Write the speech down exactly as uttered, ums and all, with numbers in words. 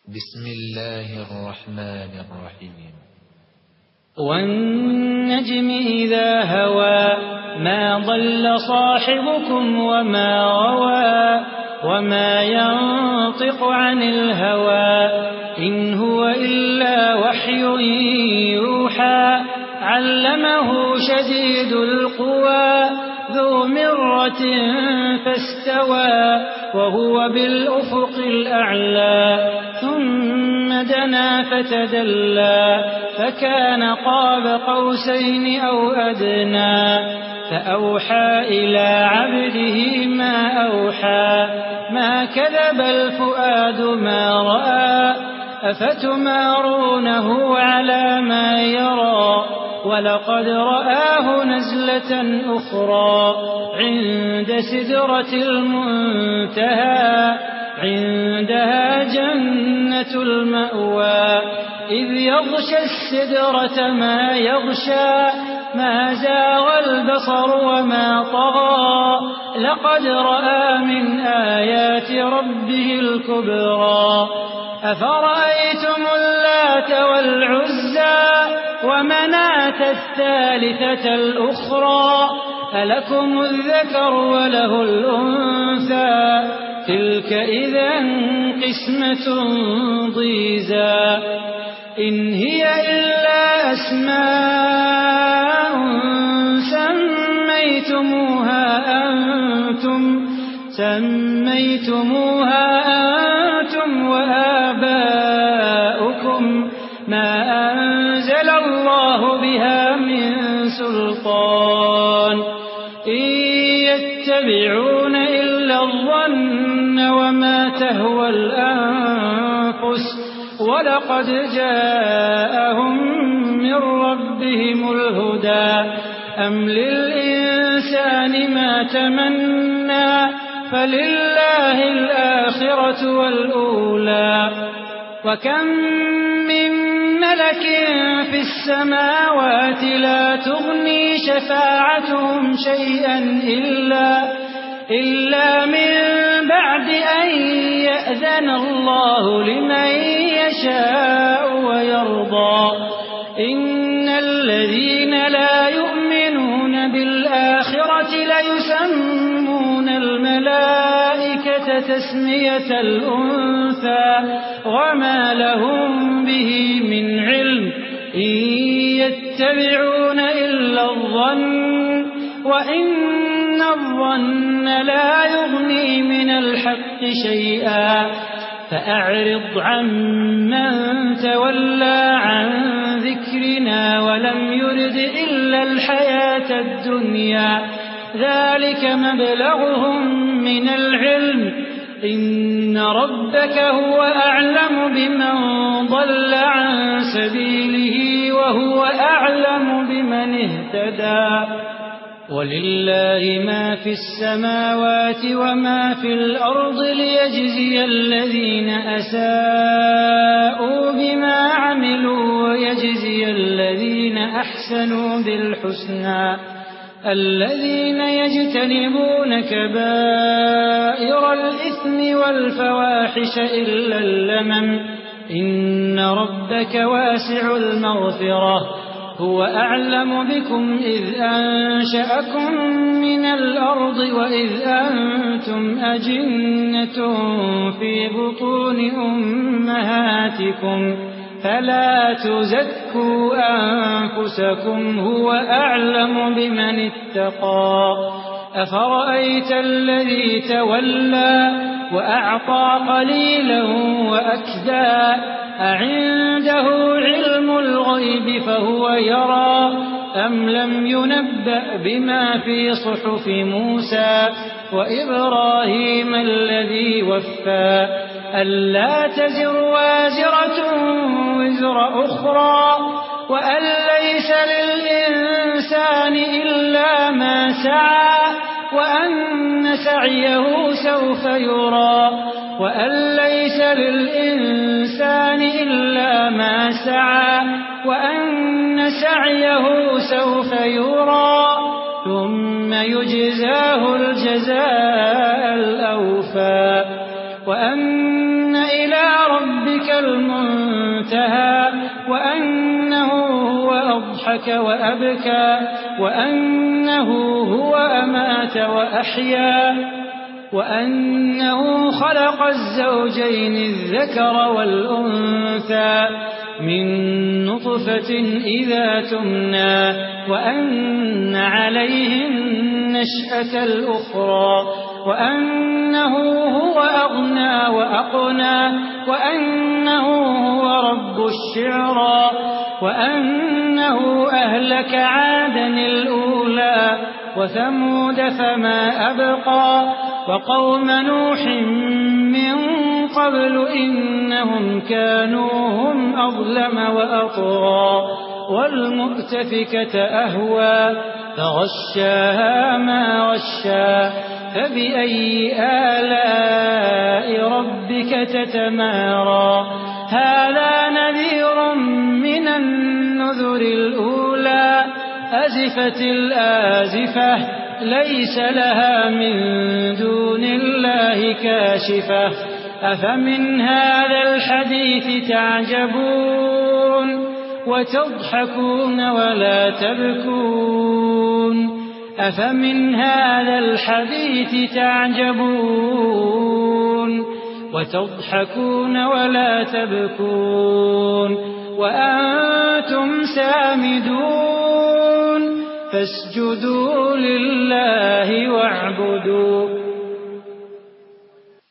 بسم الله الرحمن الرحيم. والنجم إذا هوى ما ضل صاحبكم وما غوى وما ينطق عن الهوى إن هو إلا وحي يوحى علمه شديد القوى ذو مرة فاستوى وهو بالأفق الأعلى ثم دنا فتدلى فكان قاب قوسين أو أدنى فأوحى إلى عبده ما أوحى ما كذب الفؤاد ما رأى أفتمارونه على ما يرى ولقد رآه نزلة أخرى عند سدرة المنتهى عندها جنة المأوى إذ يغشى السدرة ما يغشى ما زاغ البصر وما طغى لقد رأى من آيات ربه الكبرى أفرأيتم اللات والعزى ومناة الثالثة الأخرى ألكم الذكر وله الأنثى تلك إذا قسمة ضيزى إن هي إلا أسماء سميتموها أنتم سميتموها أنتم وآباؤكم ما أنزل الله بها من سلطان إن يتبعون إلا الظن وما تهوى الأنفس ولقد جاءهم من ربهم الهدى أم للإنسان ما تمنى فلله الآخرة والأولى وكم من ملك في السماوات لا تغني شفاعتهم شيئا إلا, إلا من بعد أن يأذن الله لمن يشاء ويرضى إن الذين لا يؤمنون بالآخرة ليسمون الملائكة تسمية الأنثى وما لهم به من علم إن يتبعون إلا الظن وإن الظن لا يغني من الحق شيئا فأعرض عمن تولى عن ذكرنا ولم يرد إلا الحياة الدنيا ذلك مبلغهم من العلم إن ربك هو أعلم بمن ضل عن سبيله وهو أعلم بمن اهتدى ولله ما في السماوات وما في الأرض ليجزي الذين أساءوا بما عملوا ويجزي الذين أحسنوا بالحسنى الذين يجتنبون كبائر الإثم والفواحش إلا اللمم إن ربك واسع المغفرة هو أعلم بكم إذ أنشأكم من الأرض وإذ أنتم أجنة في بطون أمهاتكم فلا تزكوا أنفسكم هو أعلم بمن اتقى أفرأيت الذي تولى وأعطى قليلا وأكدى أعنده علم الغيب فهو يرى أم لم ينبأ بما في صحف موسى وإبراهيم الذي وفى ألا تزر وازرة وزر أخرى وأن ليس للإنسان إلا ما سعى وأن سعيه سوف يرى وأن ليس للإنسان إلا ما سعى وأن سعيه سوف يرى ثم يجزاه الجزاء الأوفى وأن إلى ربك انتهى وأنه هو أضحك وأبكى وأنه هو أمات وأحيا وأنه خلق الزوجين الذكر والأنثى من نطفة إذا تمنى وأن عليه النشأة الأخرى وأنه هو أغنى وأقنى وأنه هو رب الشعرى وأنه أهلك عادا الأولى وثمود فما أبقى وقوم نوح من قبل إنهم كانوا هم أظلم وأطغى والمؤتفكة أهوى فغشاها ما غشا فبأي آلاء ربك تتمارى هذا نذير من النذر الأولى أزفت الآزفة ليس لها من دون الله كاشفة أفمن هذا الحديث تعجبون وتضحكون ولا تبكون أفمن هذا الحديث تعجبون وتضحكون ولا تبكون وأنتم سامدون فاسجدوا لله واعبدوا